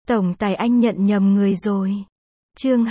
Tổng tài anh nhận nhầm người rồi. Chương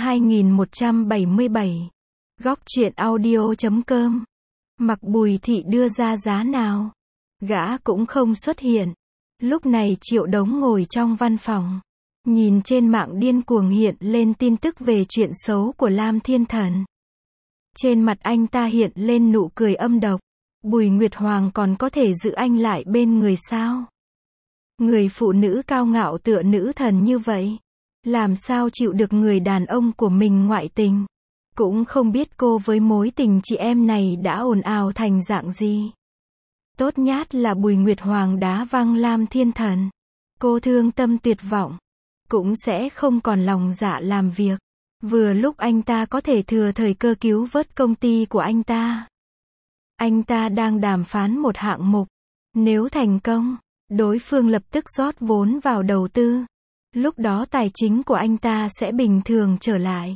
2177. Góc truyện audio.com. Mặc Bùi Thị đưa ra giá nào? Gã cũng không xuất hiện. Lúc này Triệu Đống ngồi trong văn phòng. Nhìn trên mạng điên cuồng hiện lên tin tức về chuyện xấu của Lam Thiên Thần. Trên mặt anh ta hiện lên nụ cười âm độc. Bùi Nguyệt Hoàng còn có thể giữ anh lại bên người sao? Người phụ nữ cao ngạo tựa nữ thần như vậy, làm sao chịu được người đàn ông của mình ngoại tình? Cũng không biết cô với mối tình chị em này đã ồn ào thành dạng gì. Tốt nhát là Bùi Nguyệt Hoàng đá văng Lam Thiên Thần. Cô thương tâm tuyệt vọng, cũng sẽ không còn lòng dạ làm việc. Vừa lúc anh ta có thể thừa thời cơ cứu vớt công ty của anh ta. Anh ta đang đàm phán một hạng mục. Nếu thành công, đối phương lập tức rót vốn vào đầu tư. Lúc đó tài chính của anh ta sẽ bình thường trở lại.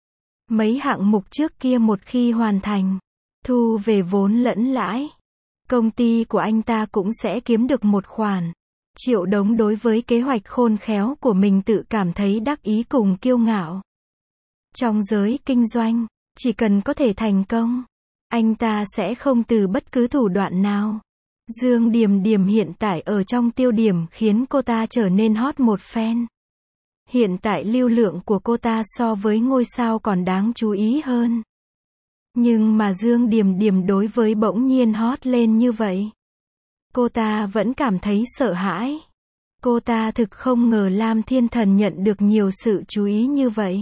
Mấy hạng mục trước kia một khi hoàn thành, thu về vốn lẫn lãi, công ty của anh ta cũng sẽ kiếm được một khoản. Triệu Đống đối với kế hoạch khôn khéo của mình tự cảm thấy đắc ý cùng kiêu ngạo. Trong giới kinh doanh, chỉ cần có thể thành công, anh ta sẽ không từ bất cứ thủ đoạn nào. Dương Điềm Điềm hiện tại ở trong tiêu điểm khiến cô ta trở nên hot một phen. Hiện tại lưu lượng của cô ta so với ngôi sao còn đáng chú ý hơn. Nhưng mà Dương Điềm Điềm đối với bỗng nhiên hot lên như vậy, cô ta vẫn cảm thấy sợ hãi. Cô ta thực không ngờ Lam Thiên Thần nhận được nhiều sự chú ý như vậy.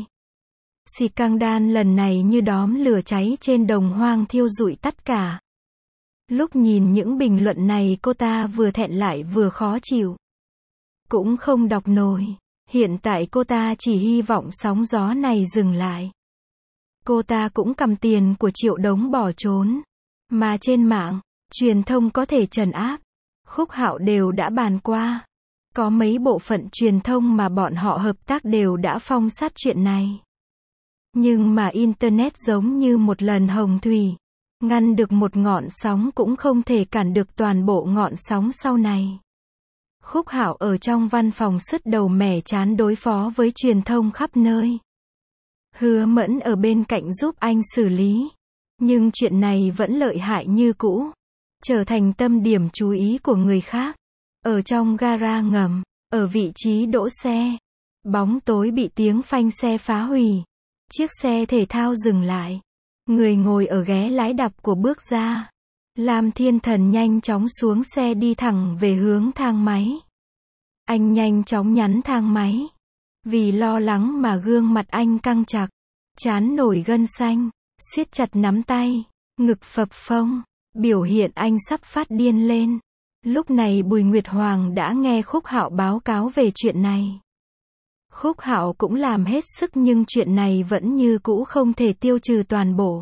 Scandal lần này như đóm lửa cháy trên đồng hoang thiêu rụi tất cả. Lúc nhìn những bình luận này cô ta vừa thẹn lại vừa khó chịu. Cũng không đọc nổi. Hiện tại cô ta chỉ hy vọng sóng gió này dừng lại. Cô ta cũng cầm tiền của Triệu Đống bỏ trốn. Mà trên mạng, truyền thông có thể trấn áp. Khúc Hạo đều đã bàn qua. Có mấy bộ phận truyền thông mà bọn họ hợp tác đều đã phong sát chuyện này. Nhưng mà Internet giống như một lần hồng thủy. Ngăn được một ngọn sóng cũng không thể cản được toàn bộ ngọn sóng sau này. Khúc Hạo ở trong văn phòng sứt đầu mẻ chán đối phó với truyền thông khắp nơi. Hứa Mẫn ở bên cạnh giúp anh xử lý. Nhưng chuyện này vẫn lợi hại như cũ. Trở thành tâm điểm chú ý của người khác. Ở trong gara ngầm, ở vị trí đỗ xe. Bóng tối bị tiếng phanh xe phá hủy. Chiếc xe thể thao dừng lại. Người ngồi ở ghế lái đạp của bước ra. Lam Thiên Thần nhanh chóng xuống xe đi thẳng về hướng thang máy. Anh nhanh chóng nhắn thang máy. Vì lo lắng mà gương mặt anh căng chặt. Trán nổi gân xanh. Siết chặt nắm tay. Ngực phập phồng. Biểu hiện anh sắp phát điên lên. Lúc này Bùi Nguyệt Hoàng đã nghe Khúc Hạo báo cáo về chuyện này. Khúc Hạo cũng làm hết sức nhưng chuyện này vẫn như cũ không thể tiêu trừ toàn bộ.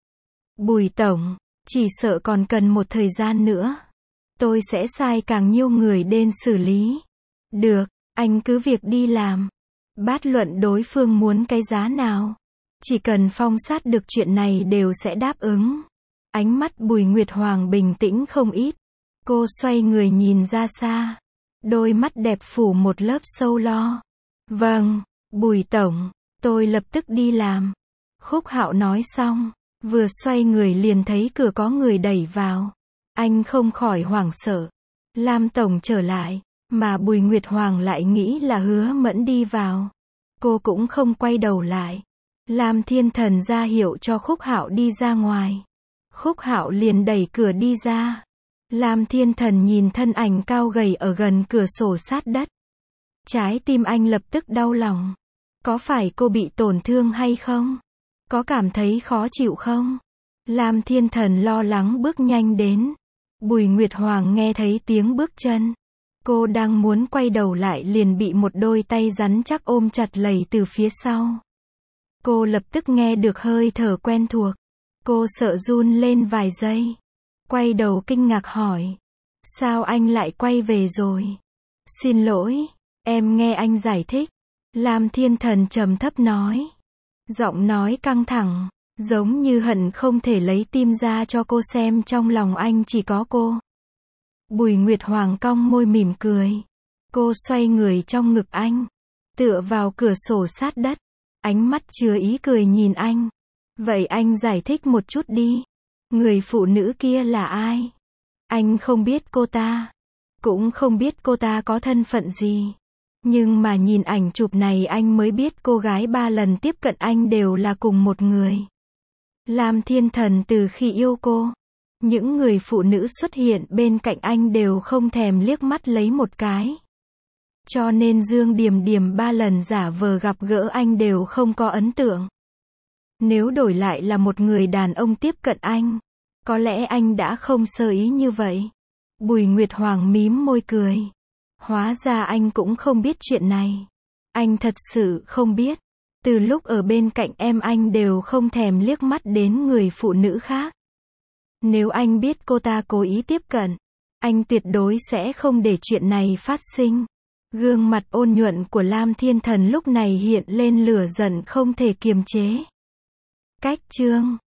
Bùi Tổng, chỉ sợ còn cần một thời gian nữa. Tôi sẽ sai càng nhiều người đến xử lý. Được, anh cứ việc đi làm. Bát luận đối phương muốn cái giá nào. Chỉ cần phong sát được chuyện này đều sẽ đáp ứng. Ánh mắt Bùi Nguyệt Hoàng bình tĩnh không ít. Cô xoay người nhìn ra xa. Đôi mắt đẹp phủ một lớp sâu lo. Vâng, Bùi Tổng, tôi lập tức đi làm. Khúc Hạo nói xong, vừa xoay người liền thấy cửa có người đẩy vào. Anh không khỏi hoảng sợ. Lam Tổng trở lại, mà Bùi Nguyệt Hoàng lại nghĩ là Hứa Mẫn đi vào. Cô cũng không quay đầu lại. Lam Thiên Thần ra hiệu cho Khúc Hạo đi ra ngoài. Khúc Hạo liền đẩy cửa đi ra. Lam Thiên Thần nhìn thân ảnh cao gầy ở gần cửa sổ sát đất. Trái tim anh lập tức đau lòng. Có phải cô bị tổn thương hay không? Có cảm thấy khó chịu không? Lam Thiên Thần lo lắng bước nhanh đến. Bùi Nguyệt Hoàng nghe thấy tiếng bước chân. Cô đang muốn quay đầu lại liền bị một đôi tay rắn chắc ôm chặt lấy từ phía sau. Cô lập tức nghe được hơi thở quen thuộc. Cô sợ run lên vài giây. Quay đầu kinh ngạc hỏi. Sao anh lại quay về rồi? Xin lỗi. Em nghe anh giải thích. Lam Thiên Thần trầm thấp nói. Giọng nói căng thẳng, giống như hận không thể lấy tim ra cho cô xem trong lòng anh chỉ có cô. Bùi Nguyệt Hoàng cong môi mỉm cười. Cô xoay người trong ngực anh. tựa vào cửa sổ sát đất, ánh mắt chứa ý cười nhìn anh. Vậy anh giải thích một chút đi. Người phụ nữ kia là ai? Anh không biết cô ta. Cũng không biết cô ta có thân phận gì. Nhưng mà nhìn ảnh chụp này anh mới biết cô gái 3 lần tiếp cận anh đều là cùng một người. Lam Thiên Thần từ khi yêu cô, những người phụ nữ xuất hiện bên cạnh anh đều không thèm liếc mắt lấy một cái. Cho nên Dương Điềm Điềm 3 lần giả vờ gặp gỡ anh đều không có ấn tượng. Nếu đổi lại là một người đàn ông tiếp cận anh, có lẽ anh đã không sơ ý như vậy. Bùi Nguyệt Hoàng mím môi cười. Hóa ra anh cũng không biết chuyện này. Anh thật sự không biết. Từ lúc ở bên cạnh em anh đều không thèm liếc mắt đến người phụ nữ khác. Nếu anh biết cô ta cố ý tiếp cận, anh tuyệt đối sẽ không để chuyện này phát sinh. Gương mặt ôn nhuận của Lam Thiên Thần lúc này hiện lên lửa giận không thể kiềm chế. Cách chương